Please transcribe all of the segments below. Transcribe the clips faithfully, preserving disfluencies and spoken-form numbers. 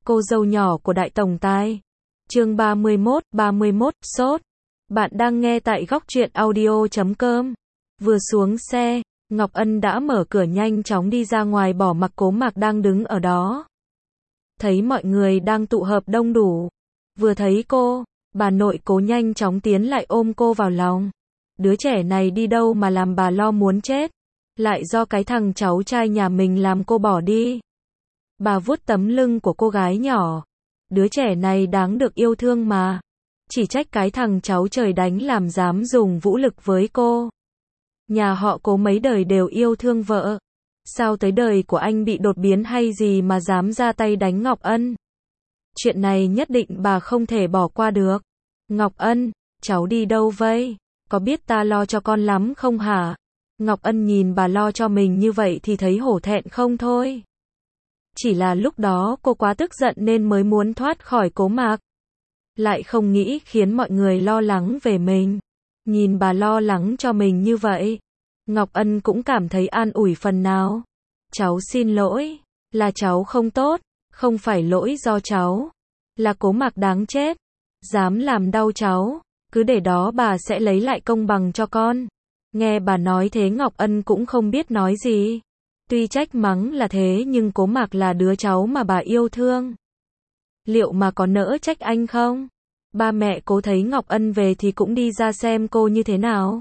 cô dâu nhỏ của đại tổng tài. Chương ba mươi mốt, ba mươi mốt, sốt. Bạn đang nghe tại góc truyện audio chấm com. Vừa xuống xe, Ngọc Ân đã mở cửa nhanh chóng đi ra ngoài bỏ mặc Cố Mạc đang đứng ở đó. Thấy mọi người đang tụ hợp đông đủ. Vừa thấy cô, bà nội Cố nhanh chóng tiến lại ôm cô vào lòng. Đứa trẻ này đi đâu mà làm bà lo muốn chết. Lại do cái thằng cháu trai nhà mình làm cô bỏ đi. Bà vuốt tấm lưng của cô gái nhỏ. Đứa trẻ này đáng được yêu thương mà. Chỉ trách cái thằng cháu trời đánh làm dám dùng vũ lực với cô. Nhà họ Cố mấy đời đều yêu thương vợ. Sao tới đời của anh bị đột biến hay gì mà dám ra tay đánh Ngọc Ân? Chuyện này nhất định bà không thể bỏ qua được. Ngọc Ân, cháu đi đâu vậy? Có biết ta lo cho con lắm không hả? Ngọc Ân nhìn bà lo cho mình như vậy thì thấy hổ thẹn không thôi. Chỉ là lúc đó cô quá tức giận nên mới muốn thoát khỏi Cố Mạc. Lại không nghĩ khiến mọi người lo lắng về mình. Nhìn bà lo lắng cho mình như vậy, Ngọc Ân cũng cảm thấy an ủi phần nào. Cháu xin lỗi, là cháu không tốt, không phải lỗi do cháu. Là Cố Mạc đáng chết, dám làm đau cháu, cứ để đó bà sẽ lấy lại công bằng cho con. Nghe bà nói thế Ngọc Ân cũng không biết nói gì. Tuy trách mắng là thế nhưng Cố Mạc là đứa cháu mà bà yêu thương. Liệu mà có nỡ trách anh không? Ba mẹ Cố thấy Ngọc Ân về thì cũng đi ra xem cô như thế nào.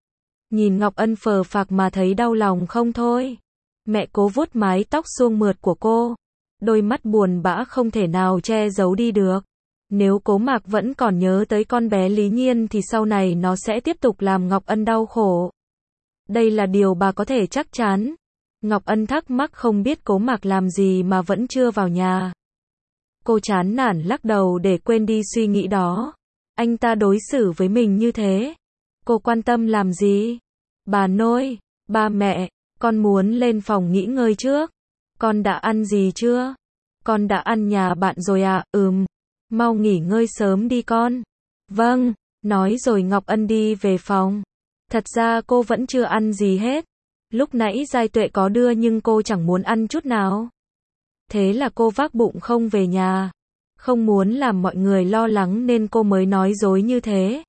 Nhìn Ngọc Ân phờ phạc mà thấy đau lòng không thôi. Mẹ Cố vuốt mái tóc suông mượt của cô. Đôi mắt buồn bã không thể nào che giấu đi được. Nếu Cố Mạc vẫn còn nhớ tới con bé Lý Nhiên thì sau này nó sẽ tiếp tục làm Ngọc Ân đau khổ. Đây là điều bà có thể chắc chắn. Ngọc Ân thắc mắc không biết Cố Mạc làm gì mà vẫn chưa vào nhà. Cô chán nản lắc đầu để quên đi suy nghĩ đó. Anh ta đối xử với mình như thế. Cô quan tâm làm gì? Bà nội, ba mẹ, con muốn lên phòng nghỉ ngơi trước. Con đã ăn gì chưa? Con đã ăn nhà bạn rồi à? Ừm. Mau nghỉ ngơi sớm đi con. Vâng, nói rồi Ngọc Ân đi về phòng. Thật ra cô vẫn chưa ăn gì hết. Lúc nãy Giai Tuệ có đưa nhưng cô chẳng muốn ăn chút nào. Thế là cô vác bụng không về nhà. Không muốn làm mọi người lo lắng nên cô mới nói dối như thế.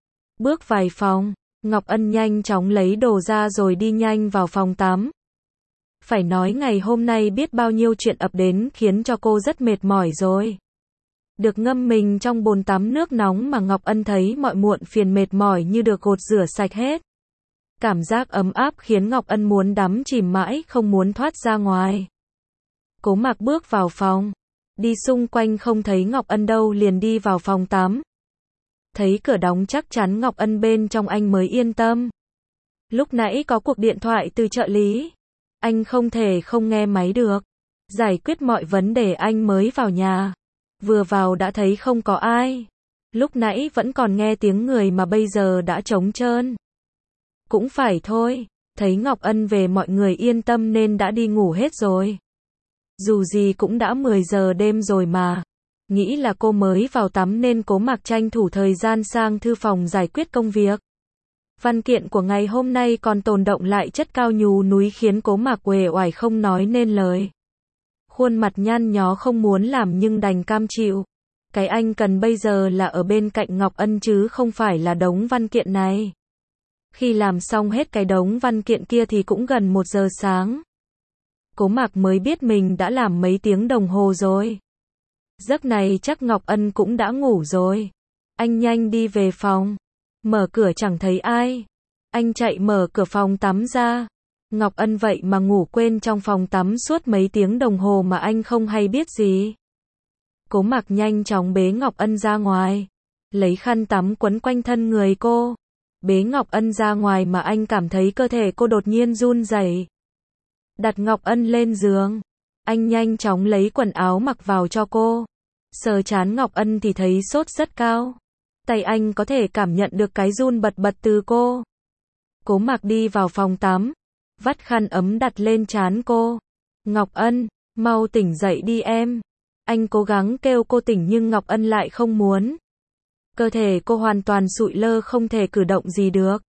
Bước vài phòng, Ngọc Ân nhanh chóng lấy đồ ra rồi đi nhanh vào phòng tắm. Phải nói ngày hôm nay biết bao nhiêu chuyện ập đến khiến cho cô rất mệt mỏi rồi. Được ngâm mình trong bồn tắm nước nóng mà Ngọc Ân thấy mọi muộn phiền mệt mỏi như được gột rửa sạch hết. Cảm giác ấm áp khiến Ngọc Ân muốn đắm chìm mãi không muốn thoát ra ngoài. Cố Mạc bước vào phòng. Đi xung quanh không thấy Ngọc Ân đâu liền đi vào phòng tắm. Thấy cửa đóng chắc chắn Ngọc Ân bên trong anh mới yên tâm. Lúc nãy có cuộc điện thoại từ trợ lý. Anh không thể không nghe máy được. Giải quyết mọi vấn đề anh mới vào nhà. Vừa vào đã thấy không có ai. Lúc nãy vẫn còn nghe tiếng người mà bây giờ đã trống trơn. Cũng phải thôi, thấy Ngọc Ân về mọi người yên tâm nên đã đi ngủ hết rồi. Dù gì cũng đã mười giờ đêm rồi mà. Nghĩ là cô mới vào tắm nên Cố Mạc tranh thủ thời gian sang thư phòng giải quyết công việc. Văn kiện của ngày hôm nay còn tồn đọng lại chất cao nhù núi khiến Cố Mạc uể oải không nói nên lời. Khuôn mặt nhăn nhó không muốn làm nhưng đành cam chịu. Cái anh cần bây giờ là ở bên cạnh Ngọc Ân chứ không phải là đống văn kiện này. Khi làm xong hết cái đống văn kiện kia thì cũng gần một giờ sáng. Cố Mạc mới biết mình đã làm mấy tiếng đồng hồ rồi. Giấc này chắc Ngọc Ân cũng đã ngủ rồi. Anh nhanh đi về phòng. Mở cửa chẳng thấy ai. Anh chạy mở cửa phòng tắm ra. Ngọc Ân vậy mà ngủ quên trong phòng tắm suốt mấy tiếng đồng hồ mà anh không hay biết gì. Cố Mạc nhanh chóng bế Ngọc Ân ra ngoài. Lấy khăn tắm quấn quanh thân người cô. Bế Ngọc Ân ra ngoài mà anh cảm thấy cơ thể cô đột nhiên run rẩy. Đặt Ngọc Ân lên giường. Anh nhanh chóng lấy quần áo mặc vào cho cô. Sờ trán Ngọc Ân thì thấy sốt rất cao. Tay anh có thể cảm nhận được cái run bật bật từ cô. Cố Mạc đi vào phòng tắm. Vắt khăn ấm đặt lên trán cô. Ngọc Ân, mau tỉnh dậy đi em. Anh cố gắng kêu cô tỉnh nhưng Ngọc Ân lại không muốn. Cơ thể cô hoàn toàn sụi lơ không thể cử động gì được.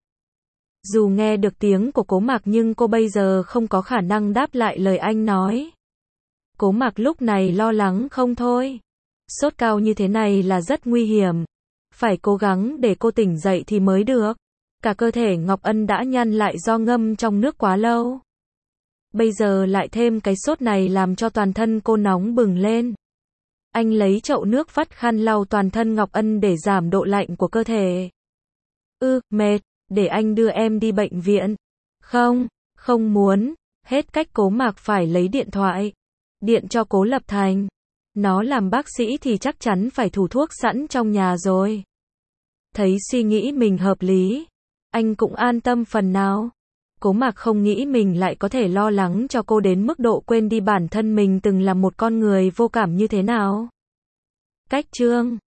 Dù nghe được tiếng của Cố Mạc nhưng cô bây giờ không có khả năng đáp lại lời anh nói. Cố Mạc lúc này lo lắng không thôi. Sốt cao như thế này là rất nguy hiểm. Phải cố gắng để cô tỉnh dậy thì mới được. Cả cơ thể Ngọc Ân đã nhăn lại do ngâm trong nước quá lâu. Bây giờ lại thêm cái sốt này làm cho toàn thân cô nóng bừng lên. Anh lấy chậu nước vắt khăn lau toàn thân Ngọc Ân để giảm độ lạnh của cơ thể. Ư, mệt, để anh đưa em đi bệnh viện. Không, không muốn. Hết cách Cố Mạc phải lấy điện thoại. Điện cho Cố Lập Thành. Nó làm bác sĩ thì chắc chắn phải thủ thuốc sẵn trong nhà rồi. Thấy suy nghĩ mình hợp lý, anh cũng an tâm phần nào. Cố Mạc không nghĩ mình lại có thể lo lắng cho cô đến mức độ quên đi bản thân mình từng là một con người vô cảm như thế nào. Cách chương